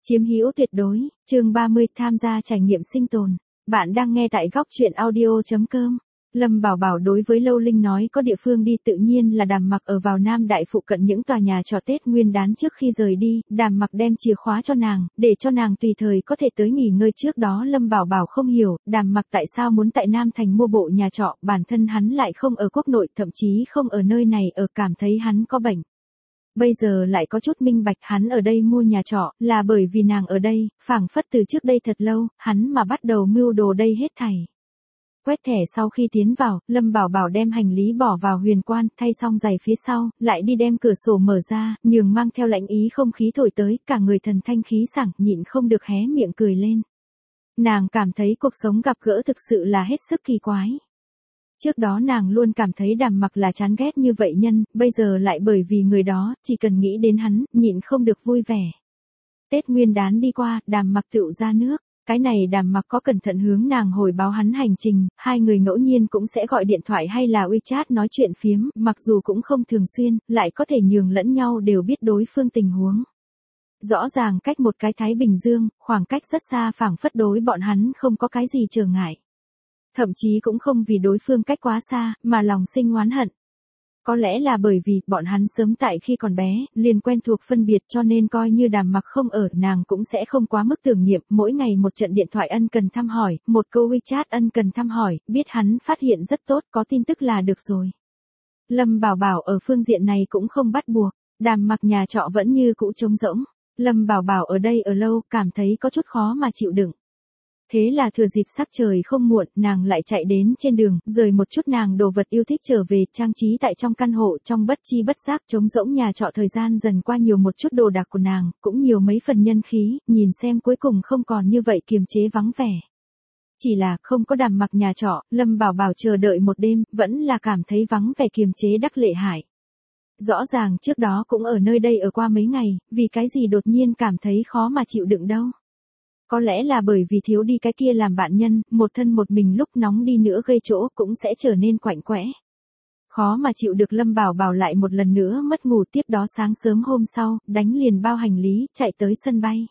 Chiếm hữu tuyệt đối, chương 30 tham gia trải nghiệm sinh tồn. Bạn đang nghe tại góc truyện audio.com. Lâm Bảo Bảo đối với Lâu Linh nói có địa phương đi tự nhiên là Đàm Mặc ở vào Nam Đại phụ cận những tòa nhà trọ Tết Nguyên đán trước khi rời đi, Đàm Mặc đem chìa khóa cho nàng, để cho nàng tùy thời có thể tới nghỉ ngơi trước đó Lâm Bảo Bảo không hiểu, Đàm Mặc tại sao muốn tại Nam Thành mua bộ nhà trọ, bản thân hắn lại không ở quốc nội, thậm chí không ở nơi này ở cảm thấy hắn có bệnh. Bây giờ lại có chút minh bạch hắn ở đây mua nhà trọ, là bởi vì nàng ở đây, phảng phất từ trước đây thật lâu, hắn mà bắt đầu mưu đồ đây hết thảy. Quét thẻ sau khi tiến vào, Lâm Bảo Bảo đem hành lý bỏ vào huyền quan, thay xong giày phía sau, lại đi đem cửa sổ mở ra, nhường mang theo lạnh ý không khí thổi tới, cả người thần thanh khí sảng, nhịn không được hé miệng cười lên. Nàng cảm thấy cuộc sống gặp gỡ thực sự là hết sức kỳ quái. Trước đó nàng luôn cảm thấy Đàm Mặc là chán ghét như vậy nhân, bây giờ lại bởi vì người đó, chỉ cần nghĩ đến hắn, nhịn không được vui vẻ. Tết Nguyên đán đi qua, Đàm Mặc tựu ra nước. Cái này Đàm Mặc có cẩn thận hướng nàng hồi báo hắn hành trình, hai người ngẫu nhiên cũng sẽ gọi điện thoại hay là WeChat nói chuyện phiếm, mặc dù cũng không thường xuyên, lại có thể nhường lẫn nhau đều biết đối phương tình huống. Rõ ràng cách một cái Thái Bình Dương, khoảng cách rất xa phảng phất đối bọn hắn không có cái gì trở ngại. Thậm chí cũng không vì đối phương cách quá xa, mà lòng sinh oán hận. Có lẽ là bởi vì, bọn hắn sớm tại khi còn bé, liền quen thuộc phân biệt cho nên coi như Đàm Mặc không ở, nàng cũng sẽ không quá mức tưởng niệm, mỗi ngày một trận điện thoại ân cần thăm hỏi, một câu WeChat ân cần thăm hỏi, biết hắn phát hiện rất tốt, có tin tức là được rồi. Lâm Bảo Bảo ở phương diện này cũng không bắt buộc, Đàm Mặc nhà trọ vẫn như cũ trống rỗng. Lâm Bảo Bảo ở đây ở lâu, cảm thấy có chút khó mà chịu đựng. Thế là thừa dịp sắc trời không muộn, nàng lại chạy đến trên đường, rời một chút nàng đồ vật yêu thích trở về, trang trí tại trong căn hộ, trong bất chi bất giác trống rỗng nhà trọ thời gian dần qua nhiều một chút đồ đạc của nàng, cũng nhiều mấy phần nhân khí, nhìn xem cuối cùng không còn như vậy kiềm chế vắng vẻ. Chỉ là không có Đàm Mặc nhà trọ, Lâm Bảo Bảo chờ đợi một đêm, vẫn là cảm thấy vắng vẻ kiềm chế đắc lệ hại. Rõ ràng trước đó cũng ở nơi đây ở qua mấy ngày, vì cái gì đột nhiên cảm thấy khó mà chịu đựng đâu. Có lẽ là bởi vì thiếu đi cái kia làm bạn nhân, một thân một mình lúc nóng đi nữa gây chỗ cũng sẽ trở nên quạnh quẽ. Khó mà chịu được Lâm Bảo Bảo lại một lần nữa mất ngủ, tiếp đó sáng sớm hôm sau, đánh liền bao hành lý, chạy tới sân bay.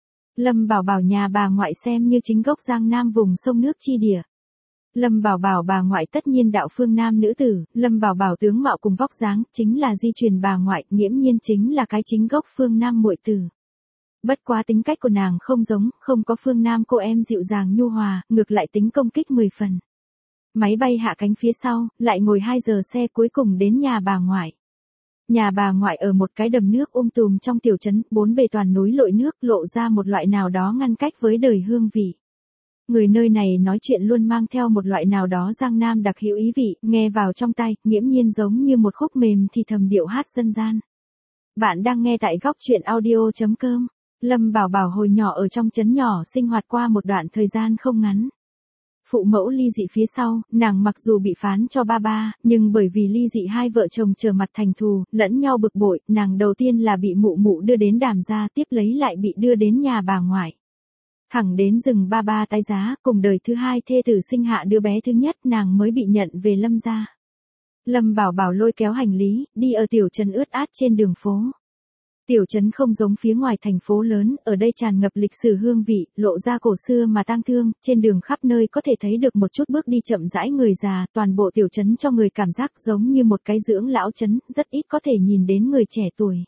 Lâm Bảo Bảo nhà bà ngoại xem như chính gốc Giang Nam vùng sông nước chi địa. Lâm Bảo Bảo bà ngoại tất nhiên đạo phương Nam nữ tử, Lâm Bảo Bảo tướng mạo cùng vóc dáng, chính là di truyền bà ngoại, nghiễm nhiên chính là cái chính gốc phương Nam muội tử. Bất quá tính cách của nàng không giống, không có phương Nam cô em dịu dàng nhu hòa, ngược lại tính công kích 10 phần. Máy bay hạ cánh phía sau, lại ngồi 2 giờ xe cuối cùng đến nhà bà ngoại. Nhà bà ngoại ở một cái đầm nước tùm trong tiểu trấn, bốn bề toàn núi lội nước, lộ ra một loại nào đó ngăn cách với đời hương vị. Người nơi này nói chuyện luôn mang theo một loại nào đó Giang Nam đặc hữu ý vị, nghe vào trong tai, nghiễm nhiên giống như một khúc mềm thì thầm điệu hát dân gian. Bạn đang nghe tại góc truyện audio.com. Lâm Bảo Bảo hồi nhỏ ở trong trấn nhỏ sinh hoạt qua một đoạn thời gian không ngắn. Phụ mẫu ly dị phía sau, nàng mặc dù bị phán cho ba, nhưng bởi vì ly dị hai vợ chồng trở mặt thành thù, lẫn nhau bực bội, nàng đầu tiên là bị mụ đưa đến Đàm gia, tiếp lấy lại bị đưa đến nhà bà ngoại. Thẳng đến rừng ba tái giá, cùng đời thứ hai thê tử sinh hạ đứa bé thứ nhất, nàng mới bị nhận về Lâm gia. Lâm Bảo Bảo lôi kéo hành lý, đi ở tiểu trấn ướt át trên đường phố. Tiểu trấn không giống phía ngoài thành phố lớn, ở đây tràn ngập lịch sử hương vị, lộ ra cổ xưa mà tang thương, trên đường khắp nơi có thể thấy được một chút bước đi chậm rãi người già, toàn bộ tiểu trấn cho người cảm giác giống như một cái dưỡng lão trấn, rất ít có thể nhìn đến người trẻ tuổi.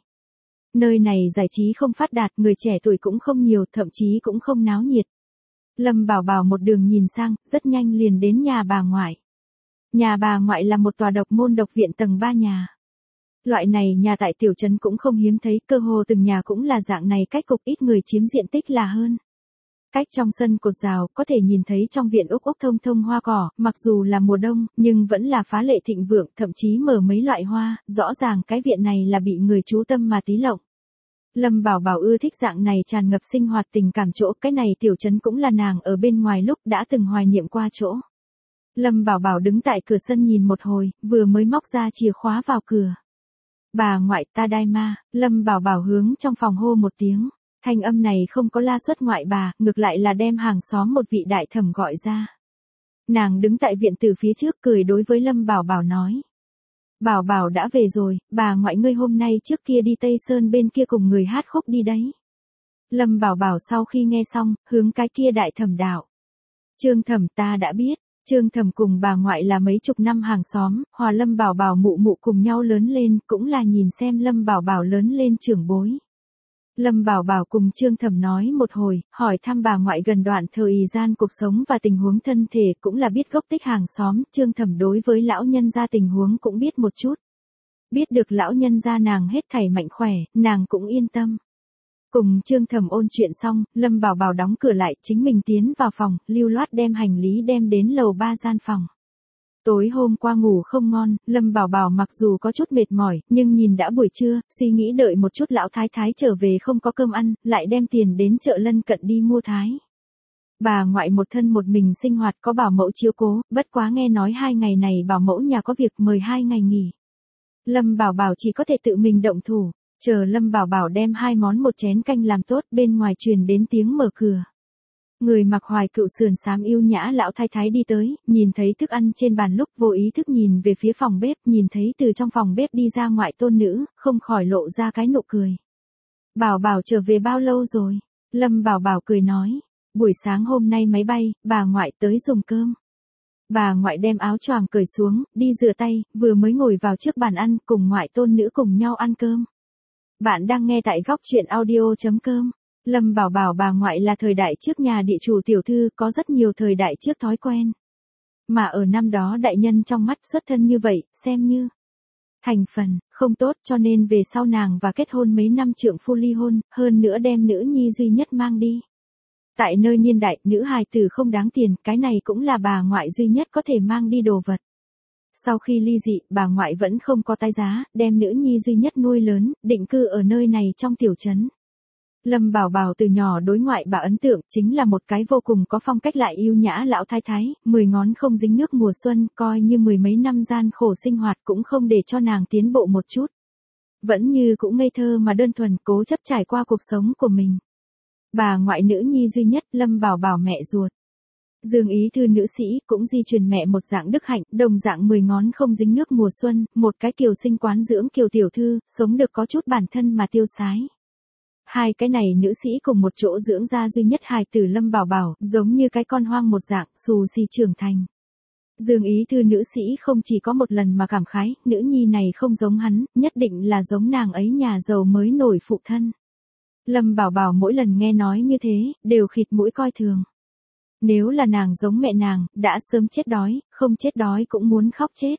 Nơi này giải trí không phát đạt, người trẻ tuổi cũng không nhiều, thậm chí cũng không náo nhiệt. Lâm Bảo Bảo một đường nhìn sang, rất nhanh liền đến nhà bà ngoại. Nhà bà ngoại là một tòa độc môn độc viện tầng 3 nhà. Loại này nhà tại tiểu trấn cũng không hiếm thấy, cơ hồ từng nhà cũng là dạng này, cách cục ít người chiếm diện tích là hơn. Cách trong sân cột rào, có thể nhìn thấy trong viện úc thông hoa cỏ, mặc dù là mùa đông, nhưng vẫn là phá lệ thịnh vượng, thậm chí mở mấy loại hoa, rõ ràng cái viện này là bị người chú tâm mà tí lộng. Lâm Bảo Bảo ưa thích dạng này tràn ngập sinh hoạt tình cảm chỗ, cái này tiểu trấn cũng là nàng ở bên ngoài lúc đã từng hoài niệm qua chỗ. Lâm Bảo Bảo đứng tại cửa sân nhìn một hồi, vừa mới móc ra chìa khóa vào cửa. Bà ngoại ta đai ma, Lâm Bảo Bảo hướng trong phòng hô một tiếng. Thanh âm này không có la xuất ngoại bà, ngược lại là đem hàng xóm một vị đại thẩm gọi ra. Nàng đứng tại viện tử phía trước cười đối với Lâm Bảo Bảo nói. Bảo Bảo đã về rồi, bà ngoại ngươi hôm nay trước kia đi Tây Sơn bên kia cùng người hát khúc đi đấy. Lâm Bảo Bảo sau khi nghe xong, hướng cái kia đại thẩm đạo. Trương thẩm ta đã biết, Trương thẩm cùng bà ngoại là mấy chục năm hàng xóm, hòa Lâm Bảo Bảo mụ mụ cùng nhau lớn lên, cũng là nhìn xem Lâm Bảo Bảo lớn lên trưởng bối. Lâm Bảo Bảo cùng Trương thẩm nói một hồi, hỏi thăm bà ngoại gần đoạn thời gian cuộc sống và tình huống thân thể, cũng là biết gốc tích hàng xóm, Trương thẩm đối với lão nhân gia tình huống cũng biết một chút. Biết được lão nhân gia nàng hết thảy mạnh khỏe, nàng cũng yên tâm. Cùng Trương thẩm ôn chuyện xong, Lâm Bảo Bảo đóng cửa lại, chính mình tiến vào phòng, lưu loát đem hành lý đem đến lầu 3 gian phòng. Tối hôm qua ngủ không ngon, Lâm Bảo Bảo mặc dù có chút mệt mỏi, nhưng nhìn đã buổi trưa, suy nghĩ đợi một chút lão thái thái trở về không có cơm ăn, lại đem tiền đến chợ lân cận đi mua thái. Bà ngoại một thân một mình sinh hoạt có bảo mẫu chiếu cố, bất quá nghe nói 2 ngày này bảo mẫu nhà có việc mời 2 ngày nghỉ. Lâm Bảo Bảo chỉ có thể tự mình động thủ, chờ Lâm Bảo Bảo đem 2 món một chén canh làm tốt, bên ngoài truyền đến tiếng mở cửa. Người mặc hoài cựu sườn xám yêu nhã lão thái thái đi tới, nhìn thấy thức ăn trên bàn lúc vô ý thức nhìn về phía phòng bếp, nhìn thấy từ trong phòng bếp đi ra ngoại tôn nữ, không khỏi lộ ra cái nụ cười. Bảo Bảo trở về bao lâu rồi? Lâm Bảo Bảo cười nói, buổi sáng hôm nay máy bay, bà ngoại tới dùng cơm. Bà ngoại đem áo choàng cởi xuống, đi rửa tay, vừa mới ngồi vào trước bàn ăn, cùng ngoại tôn nữ cùng nhau ăn cơm. Bạn đang nghe tại góc truyện audio.com. Lâm Bảo Bảo bà ngoại là thời đại trước nhà địa chủ tiểu thư, có rất nhiều thời đại trước thói quen. Mà ở năm đó đại nhân trong mắt xuất thân như vậy, xem như thành phần, không tốt, cho nên về sau nàng và kết hôn mấy năm trượng phu ly hôn, hơn nữa đem nữ nhi duy nhất mang đi. Tại nơi niên đại, nữ hài tử không đáng tiền, cái này cũng là bà ngoại duy nhất có thể mang đi đồ vật. Sau khi ly dị, bà ngoại vẫn không có tái giá, đem nữ nhi duy nhất nuôi lớn, định cư ở nơi này trong tiểu trấn. Lâm Bảo Bảo từ nhỏ đối ngoại bà ấn tượng chính là một cái vô cùng có phong cách lại yêu nhã lão thái thái, 10 ngón không dính nước mùa xuân, coi như 10 mấy năm gian khổ sinh hoạt cũng không để cho nàng tiến bộ một chút. Vẫn như cũng ngây thơ mà đơn thuần cố chấp trải qua cuộc sống của mình. Bà ngoại nữ nhi duy nhất Lâm Bảo Bảo mẹ ruột. Dương Ý Thư nữ sĩ cũng di truyền mẹ một dạng đức hạnh, đồng dạng 10 ngón không dính nước mùa xuân, một cái kiều sinh quán dưỡng kiều tiểu thư, sống được có chút bản thân mà tiêu sái. Hai cái này nữ sĩ cùng một chỗ dưỡng ra duy nhất hài tử Lâm Bảo Bảo, giống như cái con hoang một dạng, xù xì trưởng thành. Dương Ý Thư nữ sĩ không chỉ có một lần mà cảm khái, nữ nhi này không giống hắn, nhất định là giống nàng ấy nhà giàu mới nổi phụ thân. Lâm Bảo Bảo mỗi lần nghe nói như thế, đều khịt mũi coi thường. Nếu là nàng giống mẹ nàng, đã sớm chết đói, không chết đói cũng muốn khóc chết.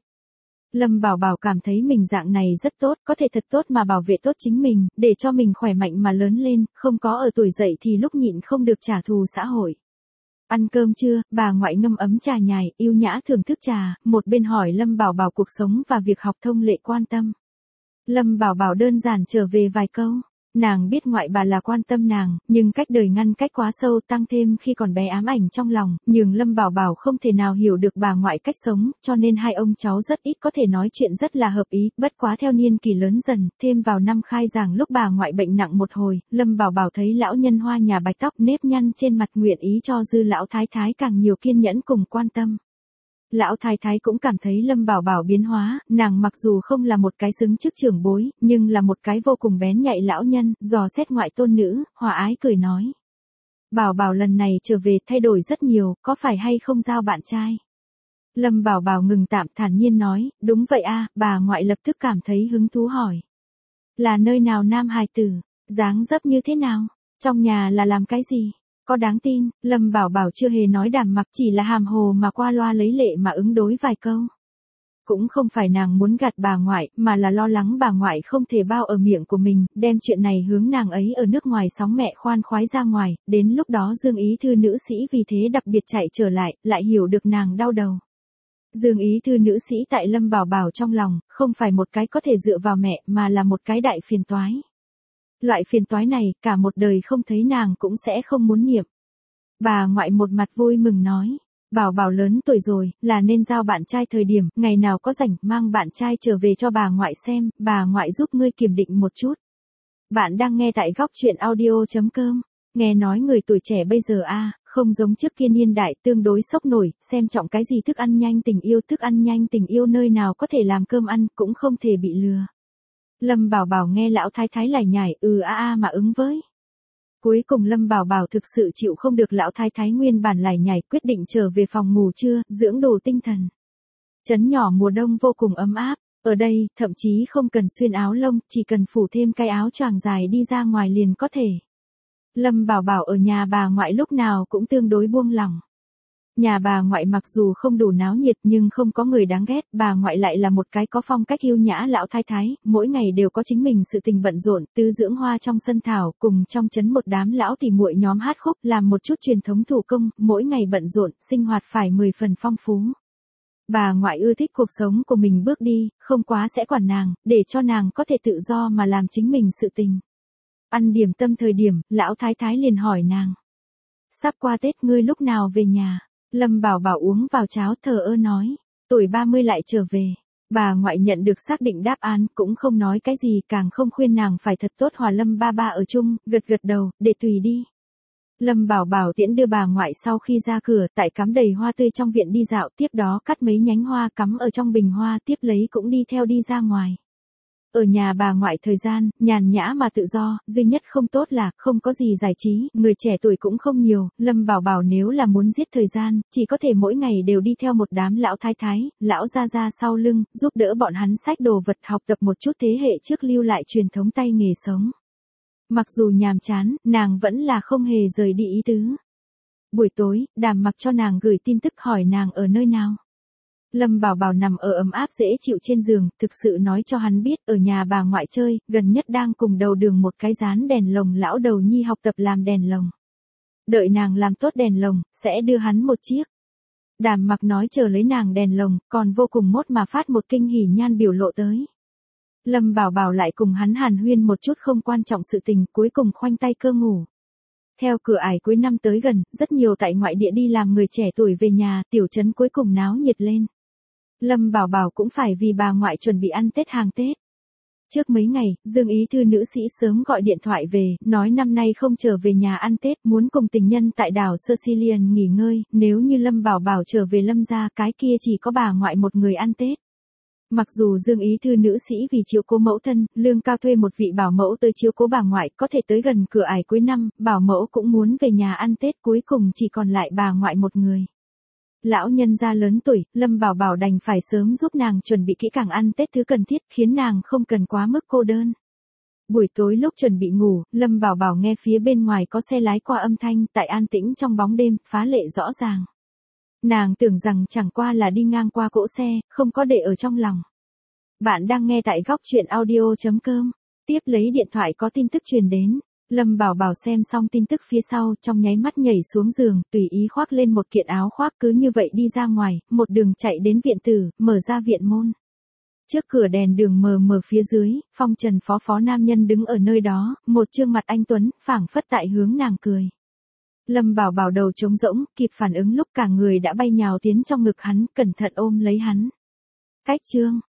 Lâm Bảo Bảo cảm thấy mình dạng này rất tốt, có thể thật tốt mà bảo vệ tốt chính mình, để cho mình khỏe mạnh mà lớn lên, không có ở tuổi dậy thì lúc nhịn không được trả thù xã hội. Ăn cơm trưa, bà ngoại ngâm ấm trà nhài, yêu nhã thưởng thức trà, một bên hỏi Lâm Bảo Bảo cuộc sống và việc học thông lệ quan tâm. Lâm Bảo Bảo đơn giản trở về vài câu. Nàng biết ngoại bà là quan tâm nàng, nhưng cách đời ngăn cách quá sâu tăng thêm khi còn bé ám ảnh trong lòng, nhường Lâm Bảo Bảo không thể nào hiểu được bà ngoại cách sống, cho nên hai ông cháu rất ít có thể nói chuyện rất là hợp ý, bất quá theo niên kỳ lớn dần, thêm vào năm khai giảng lúc bà ngoại bệnh nặng một hồi, Lâm Bảo Bảo thấy lão nhân hoa nhà bạch tóc nếp nhăn trên mặt nguyện ý cho dư lão thái thái càng nhiều kiên nhẫn cùng quan tâm. Lão thái thái cũng cảm thấy Lâm Bảo Bảo biến hóa, nàng mặc dù không là một cái xứng chức trưởng bối, nhưng là một cái vô cùng bén nhạy lão nhân, dò xét ngoại tôn nữ, hòa ái cười nói. Bảo Bảo lần này trở về thay đổi rất nhiều, có phải hay không giao bạn trai? Lâm Bảo Bảo ngừng tạm thản nhiên nói, đúng vậy a, bà ngoại lập tức cảm thấy hứng thú hỏi. Là nơi nào nam hài tử, dáng dấp như thế nào, trong nhà là làm cái gì? Có đáng tin, Lâm Bảo Bảo chưa hề nói đàm mặc chỉ là hàm hồ mà qua loa lấy lệ mà ứng đối vài câu. Cũng không phải nàng muốn gạt bà ngoại, mà là lo lắng bà ngoại không thể bao ở miệng của mình, đem chuyện này hướng nàng ấy ở nước ngoài sóng mẹ khoan khoái ra ngoài, đến lúc đó Dương Ý Thư nữ sĩ vì thế đặc biệt chạy trở lại, lại hiểu được nàng đau đầu. Dương Ý Thư nữ sĩ tại Lâm Bảo Bảo trong lòng, không phải một cái có thể dựa vào mẹ, mà là một cái đại phiền toái. Loại phiền toái này, cả một đời không thấy nàng cũng sẽ không muốn niệm. Bà ngoại một mặt vui mừng nói, Bảo Bảo lớn tuổi rồi, là nên giao bạn trai thời điểm, ngày nào có rảnh, mang bạn trai trở về cho bà ngoại xem, bà ngoại giúp ngươi kiểm định một chút. Bạn đang nghe tại góc truyện audio.com, nghe nói người tuổi trẻ bây giờ không giống trước kia niên đại tương đối sốc nổi, xem trọng cái gì thức ăn nhanh tình yêu nơi nào có thể làm cơm ăn, cũng không thể bị lừa. Lâm Bảo Bảo nghe lão thái thái lải nhải mà ứng với. Cuối cùng Lâm Bảo Bảo thực sự chịu không được lão thái thái nguyên bản lải nhải, quyết định trở về phòng ngủ trưa, dưỡng đủ tinh thần. Trấn nhỏ mùa đông vô cùng ấm áp, ở đây, thậm chí không cần xuyên áo lông, chỉ cần phủ thêm cái áo choàng dài đi ra ngoài liền có thể. Lâm Bảo Bảo ở nhà bà ngoại lúc nào cũng tương đối buông lỏng. Nhà bà ngoại mặc dù không đủ náo nhiệt nhưng không có người đáng ghét, bà ngoại lại là một cái có phong cách yêu nhã lão thái thái, mỗi ngày đều có chính mình sự tình bận rộn, tứ dưỡng hoa trong sân thảo, cùng trong trấn một đám lão tỉ muội nhóm hát khúc, làm một chút truyền thống thủ công, mỗi ngày bận rộn, sinh hoạt phải 10 phần phong phú. Bà ngoại ưa thích cuộc sống của mình bước đi, không quá sẽ quản nàng, để cho nàng có thể tự do mà làm chính mình sự tình. Ăn điểm tâm thời điểm, lão thái thái liền hỏi nàng. Sắp qua Tết ngươi lúc nào về nhà? Lâm Bảo Bảo uống vào cháo thờ ơ nói. Tuổi 30 lại trở về. Bà ngoại nhận được xác định đáp án cũng không nói cái gì, càng không khuyên nàng phải thật tốt hòa Lâm ba ba ở chung, gật gật đầu, để tùy đi. Lâm Bảo Bảo tiễn đưa bà ngoại sau khi ra cửa, tại cắm đầy hoa tươi trong viện đi dạo, tiếp đó cắt mấy nhánh hoa cắm ở trong bình hoa, tiếp lấy cũng đi theo đi ra ngoài. Ở nhà bà ngoại thời gian, nhàn nhã mà tự do, duy nhất không tốt là không có gì giải trí, người trẻ tuổi cũng không nhiều, Lâm Bảo Bảo nếu là muốn giết thời gian, chỉ có thể mỗi ngày đều đi theo một đám lão thái thái, lão gia gia sau lưng, giúp đỡ bọn hắn xách đồ vật học tập một chút thế hệ trước lưu lại truyền thống tay nghề sống. Mặc dù nhàm chán, nàng vẫn là không hề rời đi ý tứ. Buổi tối, Đàm Mặc cho nàng gửi tin tức hỏi nàng ở nơi nào. Lâm Bảo Bảo nằm ở ấm áp dễ chịu trên giường, thực sự nói cho hắn biết ở nhà bà ngoại chơi, gần nhất đang cùng đầu đường một cái dán đèn lồng lão đầu nhi học tập làm đèn lồng. Đợi nàng làm tốt đèn lồng, sẽ đưa hắn một chiếc. Đàm Mặc nói chờ lấy nàng đèn lồng, còn vô cùng mốt mà phát một kinh hỉ nhan biểu lộ tới. Lâm Bảo Bảo lại cùng hắn hàn huyên một chút không quan trọng sự tình, cuối cùng khoanh tay cơ ngủ. Theo cửa ải cuối năm tới gần, rất nhiều tại ngoại địa đi làm người trẻ tuổi về nhà, tiểu trấn cuối cùng náo nhiệt lên. Lâm Bảo Bảo cũng phải vì bà ngoại chuẩn bị ăn Tết hàng Tết. Trước mấy ngày, Dương Ý Thư nữ sĩ sớm gọi điện thoại về, nói năm nay không trở về nhà ăn Tết, muốn cùng tình nhân tại đảo Sicilian nghỉ ngơi, nếu như Lâm Bảo Bảo trở về Lâm gia, cái kia chỉ có bà ngoại một người ăn Tết. Mặc dù Dương Ý Thư nữ sĩ vì chiếu cố mẫu thân, lương cao thuê một vị bảo mẫu tới chiếu cố bà ngoại, có thể tới gần cửa ải cuối năm, bảo mẫu cũng muốn về nhà ăn Tết, cuối cùng chỉ còn lại bà ngoại một người. Lão nhân gia lớn tuổi, Lâm Bảo Bảo đành phải sớm giúp nàng chuẩn bị kỹ càng ăn Tết thứ cần thiết, khiến nàng không cần quá mức cô đơn. Buổi tối lúc chuẩn bị ngủ, Lâm Bảo Bảo nghe phía bên ngoài có xe lái qua âm thanh, tại an tĩnh trong bóng đêm, phá lệ rõ ràng. Nàng tưởng rằng chẳng qua là đi ngang qua cỗ xe, không có để ở trong lòng. Bạn đang nghe tại góc chuyện audio.com. Tiếp lấy điện thoại có tin tức truyền đến. Lâm Bảo Bảo xem xong tin tức phía sau, trong nháy mắt nhảy xuống giường, tùy ý khoác lên một kiện áo khoác, cứ như vậy đi ra ngoài, một đường chạy đến viện tử, mở ra viện môn. Trước cửa đèn đường mờ mờ phía dưới, phong trần phó nam nhân đứng ở nơi đó, một trương mặt anh tuấn, phảng phất tại hướng nàng cười. Lâm Bảo Bảo đầu trống rỗng, kịp phản ứng lúc cả người đã bay nhào tiến trong ngực hắn, cẩn thận ôm lấy hắn. Cách chương